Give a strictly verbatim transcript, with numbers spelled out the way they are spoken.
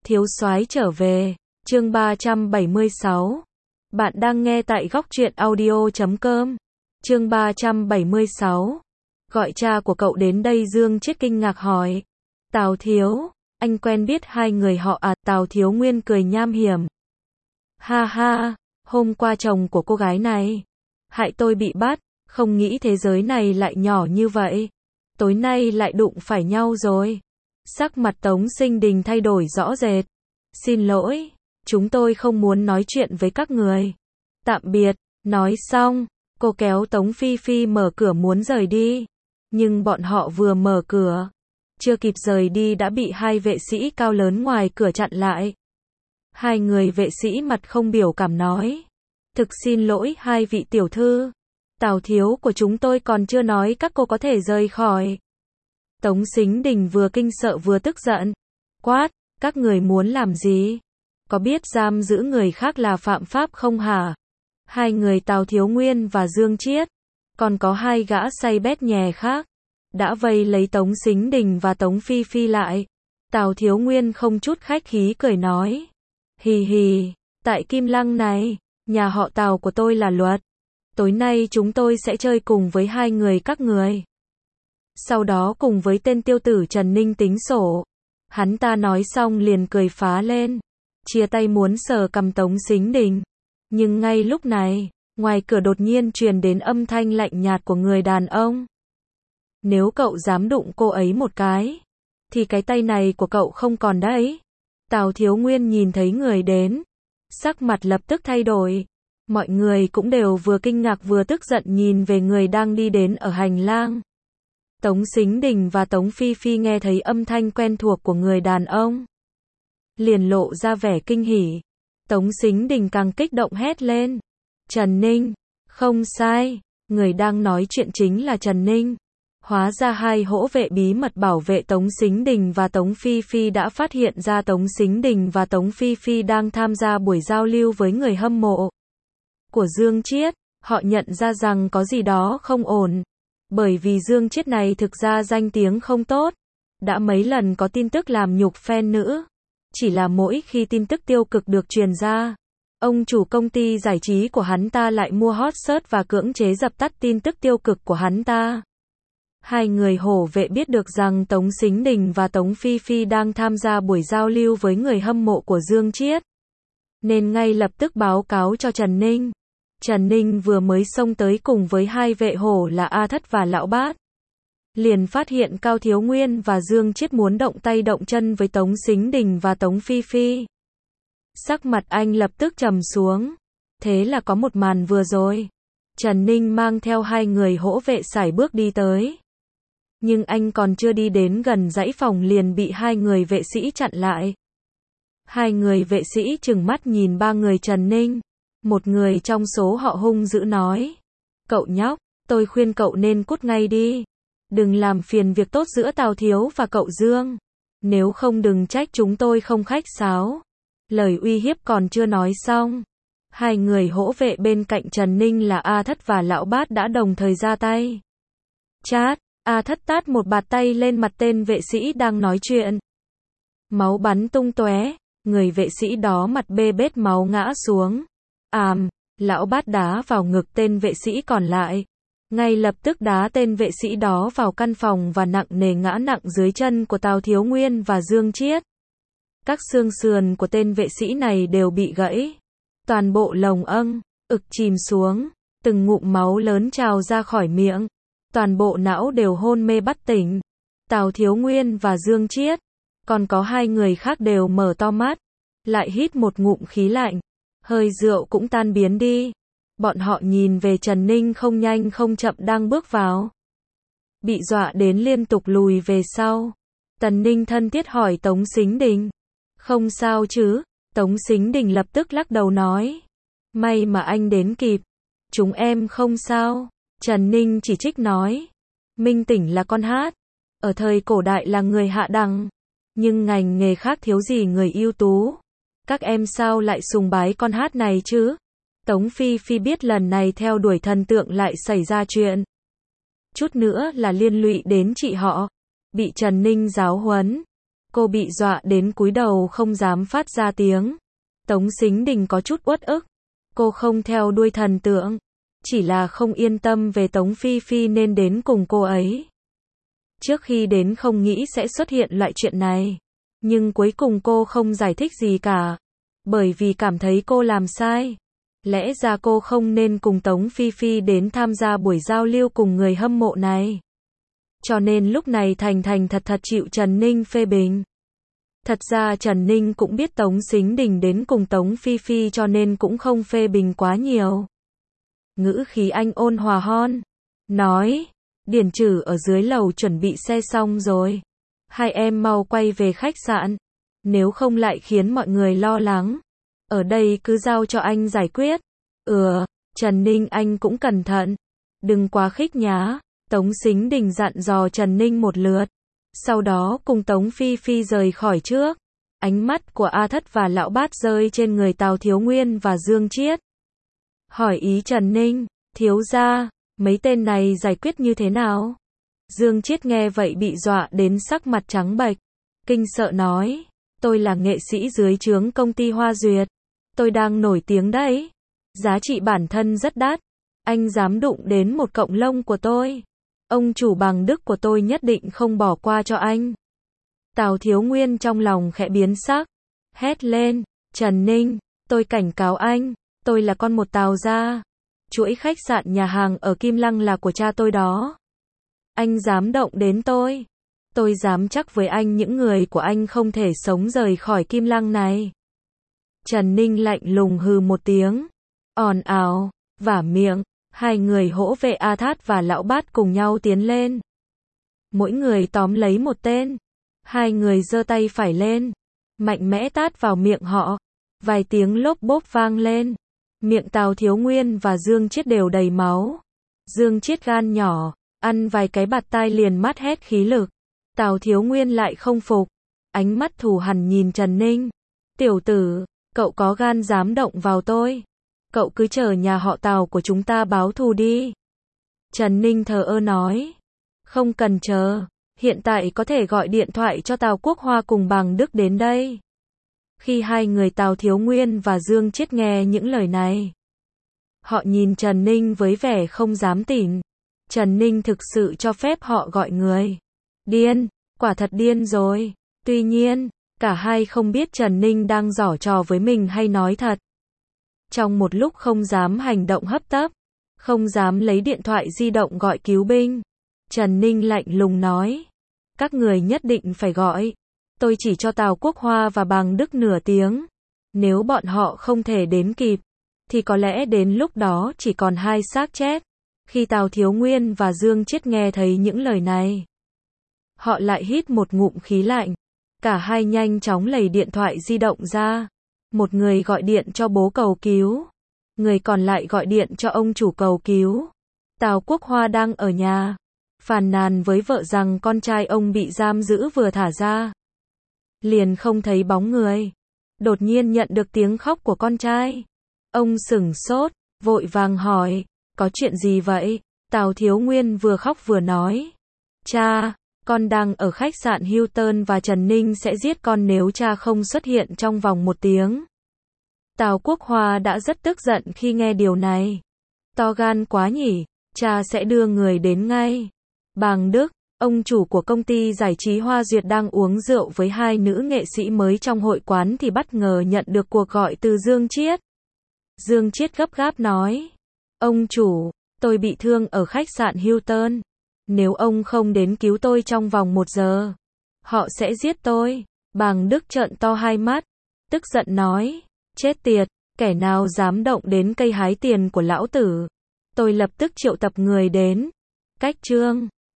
Thiếu soái trở về, chương ba trăm bảy mươi sáu. Bạn đang nghe tại góc truyện audio chấm com. Chương ba trăm bảy mươi sáu. Gọi cha của cậu đến đây. Dương Chiết kinh ngạc hỏi. Tào Thiếu, anh quen biết hai người họ à? Tào Thiếu Nguyên cười nham hiểm. Ha ha, hôm qua chồng của cô gái này hại tôi bị bắt, không nghĩ thế giới này lại nhỏ như vậy. Tối nay lại đụng phải nhau rồi. Sắc mặt Tống Sinh Đình thay đổi rõ rệt. Xin lỗi, chúng tôi không muốn nói chuyện với các người. Tạm biệt. Nói xong, cô kéo Tống Phi Phi mở cửa muốn rời đi. Nhưng bọn họ vừa mở cửa, chưa kịp rời đi đã bị hai vệ sĩ cao lớn ngoài cửa chặn lại. Hai người vệ sĩ mặt không biểu cảm nói. Thực xin lỗi hai vị tiểu thư. Tào thiếu của chúng tôi còn chưa nói các cô có thể rời khỏi. Tống Sính Đình vừa kinh sợ vừa tức giận. Quát, các người muốn làm gì? Có biết giam giữ người khác là phạm pháp không hả? Hai người Tào Thiếu Nguyên và Dương Chiết, còn có hai gã say bét nhè khác, đã vây lấy Tống Sính Đình và Tống Phi Phi lại. Tào Thiếu Nguyên không chút khách khí cười nói. Hì hì, tại Kim Lăng này, nhà họ Tào của tôi là Luật. Tối nay chúng tôi sẽ chơi cùng với hai người các người. Sau đó cùng với tên tiêu tử Trần Ninh tính sổ. Hắn ta nói xong liền cười phá lên, chia tay muốn sờ cằm Tống Sính Đình. Nhưng ngay lúc này, ngoài cửa đột nhiên truyền đến âm thanh lạnh nhạt của người đàn ông. Nếu cậu dám đụng cô ấy một cái, thì cái tay này của cậu không còn đấy. Tào Thiếu Nguyên nhìn thấy người đến, sắc mặt lập tức thay đổi. Mọi người cũng đều vừa kinh ngạc vừa tức giận nhìn về người đang đi đến ở hành lang. Tống Sính Đình và Tống Phi Phi nghe thấy âm thanh quen thuộc của người đàn ông, liền lộ ra vẻ kinh hỉ. Tống Sính Đình càng kích động hét lên. Trần Ninh, không sai, người đang nói chuyện chính là Trần Ninh. Hóa ra hai hỗ vệ bí mật bảo vệ Tống Sính Đình và Tống Phi Phi đã phát hiện ra Tống Sính Đình và Tống Phi Phi đang tham gia buổi giao lưu với người hâm mộ của Dương Chiết. Họ nhận ra rằng có gì đó không ổn. Bởi vì Dương Chiết này thực ra danh tiếng không tốt, đã mấy lần có tin tức làm nhục fan nữ. Chỉ là mỗi khi tin tức tiêu cực được truyền ra, ông chủ công ty giải trí của hắn ta lại mua hot search và cưỡng chế dập tắt tin tức tiêu cực của hắn ta. Hai người hổ vệ biết được rằng Tống Sính Đình và Tống Phi Phi đang tham gia buổi giao lưu với người hâm mộ của Dương Chiết, nên ngay lập tức báo cáo cho Trần Ninh. Trần Ninh vừa mới xông tới cùng với hai vệ hổ là A Thất và Lão Bát, liền phát hiện Cao Thiếu Nguyên và Dương Chiết muốn động tay động chân với Tống Sính Đình và Tống Phi Phi. Sắc mặt anh lập tức trầm xuống. Thế là có một màn vừa rồi. Trần Ninh mang theo hai người hỗ vệ sải bước đi tới. Nhưng anh còn chưa đi đến gần dãy phòng liền bị hai người vệ sĩ chặn lại. Hai người vệ sĩ trừng mắt nhìn ba người Trần Ninh. Một người trong số họ hung dữ nói. Cậu nhóc, tôi khuyên cậu nên cút ngay đi. Đừng làm phiền việc tốt giữa Tào Thiếu và cậu Dương. Nếu không đừng trách chúng tôi không khách sáo. Lời uy hiếp còn chưa nói xong. Hai người hỗ vệ bên cạnh Trần Ninh là A Thất và Lão Bát đã đồng thời ra tay. Chát, A Thất tát một bạt tay lên mặt tên vệ sĩ đang nói chuyện. Máu bắn tung tóe, người vệ sĩ đó mặt bê bết máu ngã xuống. Àm, Lão Bát đá vào ngực tên vệ sĩ còn lại. Ngay lập tức đá tên vệ sĩ đó vào căn phòng và nặng nề ngã nặng dưới chân của Tào Thiếu Nguyên và Dương Chiết. Các xương sườn của tên vệ sĩ này đều bị gãy. Toàn bộ lồng âng, ực chìm xuống. Từng ngụm máu lớn trào ra khỏi miệng. Toàn bộ não đều hôn mê bất tỉnh. Tào Thiếu Nguyên và Dương Chiết, còn có hai người khác đều mở to mắt, lại hít một ngụm khí lạnh. Hơi rượu cũng tan biến đi. Bọn họ nhìn về Trần Ninh không nhanh không chậm đang bước vào. Bị dọa đến liên tục lùi về sau. Trần Ninh thân thiết hỏi Tống Sính Đình. Không sao chứ? Tống Sính Đình lập tức lắc đầu nói. May mà anh đến kịp. Chúng em không sao. Trần Ninh chỉ trích nói. Minh Tỉnh là con hát. Ở thời cổ đại là người hạ đẳng. Nhưng ngành nghề khác thiếu gì người ưu tú. Các em sao lại sùng bái con hát này chứ? Tống Phi Phi biết lần này theo đuổi thần tượng lại xảy ra chuyện. Chút nữa là liên lụy đến chị họ. Bị Trần Ninh giáo huấn. Cô bị dọa đến cúi đầu không dám phát ra tiếng. Tống Sính Đình có chút uất ức. Cô không theo đuôi thần tượng. Chỉ là không yên tâm về Tống Phi Phi nên đến cùng cô ấy. Trước khi đến không nghĩ sẽ xuất hiện loại chuyện này. Nhưng cuối cùng cô không giải thích gì cả. Bởi vì cảm thấy cô làm sai. Lẽ ra cô không nên cùng Tống Phi Phi đến tham gia buổi giao lưu cùng người hâm mộ này. Cho nên lúc này thành thành thật thật chịu Trần Ninh phê bình. Thật ra Trần Ninh cũng biết Tống Sính Đình đến cùng Tống Phi Phi cho nên cũng không phê bình quá nhiều. Ngữ khí anh ôn hòa hon. Nói, Điền Trử ở dưới lầu chuẩn bị xe xong rồi. Hai em mau quay về khách sạn. Nếu không lại khiến mọi người lo lắng. Ở đây cứ giao cho anh giải quyết. Ừ, Trần Ninh anh cũng cẩn thận. Đừng quá khích nhá. Tống Sính Đình dặn dò Trần Ninh một lượt. Sau đó cùng Tống Phi Phi rời khỏi trước. Ánh mắt của A Thất và Lão Bát rơi trên người Tào Thiếu Nguyên và Dương Chiết. Hỏi ý Trần Ninh, thiếu gia, mấy tên này giải quyết như thế nào? Dương Chiết nghe vậy bị dọa đến sắc mặt trắng bệch. Kinh sợ nói, tôi là nghệ sĩ dưới trướng công ty Hoa Duyệt. Tôi đang nổi tiếng đấy. Giá trị bản thân rất đắt. Anh dám đụng đến một cọng lông của tôi. Ông chủ bằng đức của tôi nhất định không bỏ qua cho anh. Tào Thiếu Nguyên trong lòng khẽ biến sắc. Hét lên, Trần Ninh, tôi cảnh cáo anh, tôi là con một Tào gia. Chuỗi khách sạn nhà hàng ở Kim Lăng là của cha tôi đó. Anh dám động đến tôi. Tôi dám chắc với anh những người của anh không thể sống rời khỏi Kim Lăng này. Trần Ninh lạnh lùng hừ một tiếng. Ồn ào, vả miệng. Hai người hỗ vệ A Thát và Lão Bát cùng nhau tiến lên. Mỗi người tóm lấy một tên. Hai người giơ tay phải lên. Mạnh mẽ tát vào miệng họ. Vài tiếng lốp bốp vang lên. Miệng Tào Thiếu Nguyên và Dương Chiết đều đầy máu. Dương Chiết gan nhỏ. Ăn vài cái bạt tai liền mắt hết khí lực. Tào Thiếu Nguyên lại không phục. Ánh mắt thù hằn nhìn Trần Ninh. Tiểu tử, cậu có gan dám động vào tôi. Cậu cứ chờ nhà họ Tào của chúng ta báo thù đi. Trần Ninh thờ ơ nói. Không cần chờ. Hiện tại có thể gọi điện thoại cho Tào Quốc Hoa cùng Bằng Đức đến đây. Khi hai người Tào Thiếu Nguyên và Dương Chiết nghe những lời này. Họ nhìn Trần Ninh với vẻ không dám tin. Trần Ninh thực sự cho phép họ gọi người. Điên, quả thật điên rồi. Tuy nhiên, cả hai không biết Trần Ninh đang giở trò với mình hay nói thật. Trong một lúc không dám hành động hấp tấp, không dám lấy điện thoại di động gọi cứu binh, Trần Ninh lạnh lùng nói, các người nhất định phải gọi, tôi chỉ cho Tào Quốc Hoa và Bằng Đức nửa tiếng, nếu bọn họ không thể đến kịp, thì có lẽ đến lúc đó chỉ còn hai xác chết. Khi Tào Thiếu Nguyên và Dương Chiết nghe thấy những lời này, họ lại hít một ngụm khí lạnh, cả hai nhanh chóng lấy điện thoại di động ra. Một người gọi điện cho bố cầu cứu. Người còn lại gọi điện cho ông chủ cầu cứu. Tào Quốc Hoa đang ở nhà. Phàn nàn với vợ rằng con trai ông bị giam giữ vừa thả ra. Liền không thấy bóng người. Đột nhiên nhận được tiếng khóc của con trai. Ông sửng sốt, vội vàng hỏi. Có chuyện gì vậy? Tào Thiếu Nguyên vừa khóc vừa nói. Cha, con đang ở khách sạn Hilton và Trần Ninh sẽ giết con nếu cha không xuất hiện trong vòng một tiếng. Tào Quốc Hoa đã rất tức giận khi nghe điều này. To gan quá nhỉ, cha sẽ đưa người đến ngay. Bằng Đức, ông chủ của công ty giải trí Hoa Duyệt đang uống rượu với hai nữ nghệ sĩ mới trong hội quán thì bất ngờ nhận được cuộc gọi từ Dương Chiết. Dương Chiết gấp gáp nói. Ông chủ, tôi bị thương ở khách sạn Hilton. Nếu ông không đến cứu tôi trong vòng một giờ, họ sẽ giết tôi. Bằng Đức trợn to hai mắt, tức giận nói, chết tiệt, kẻ nào dám động đến cây hái tiền của lão tử. Tôi lập tức triệu tập người đến. Cách chương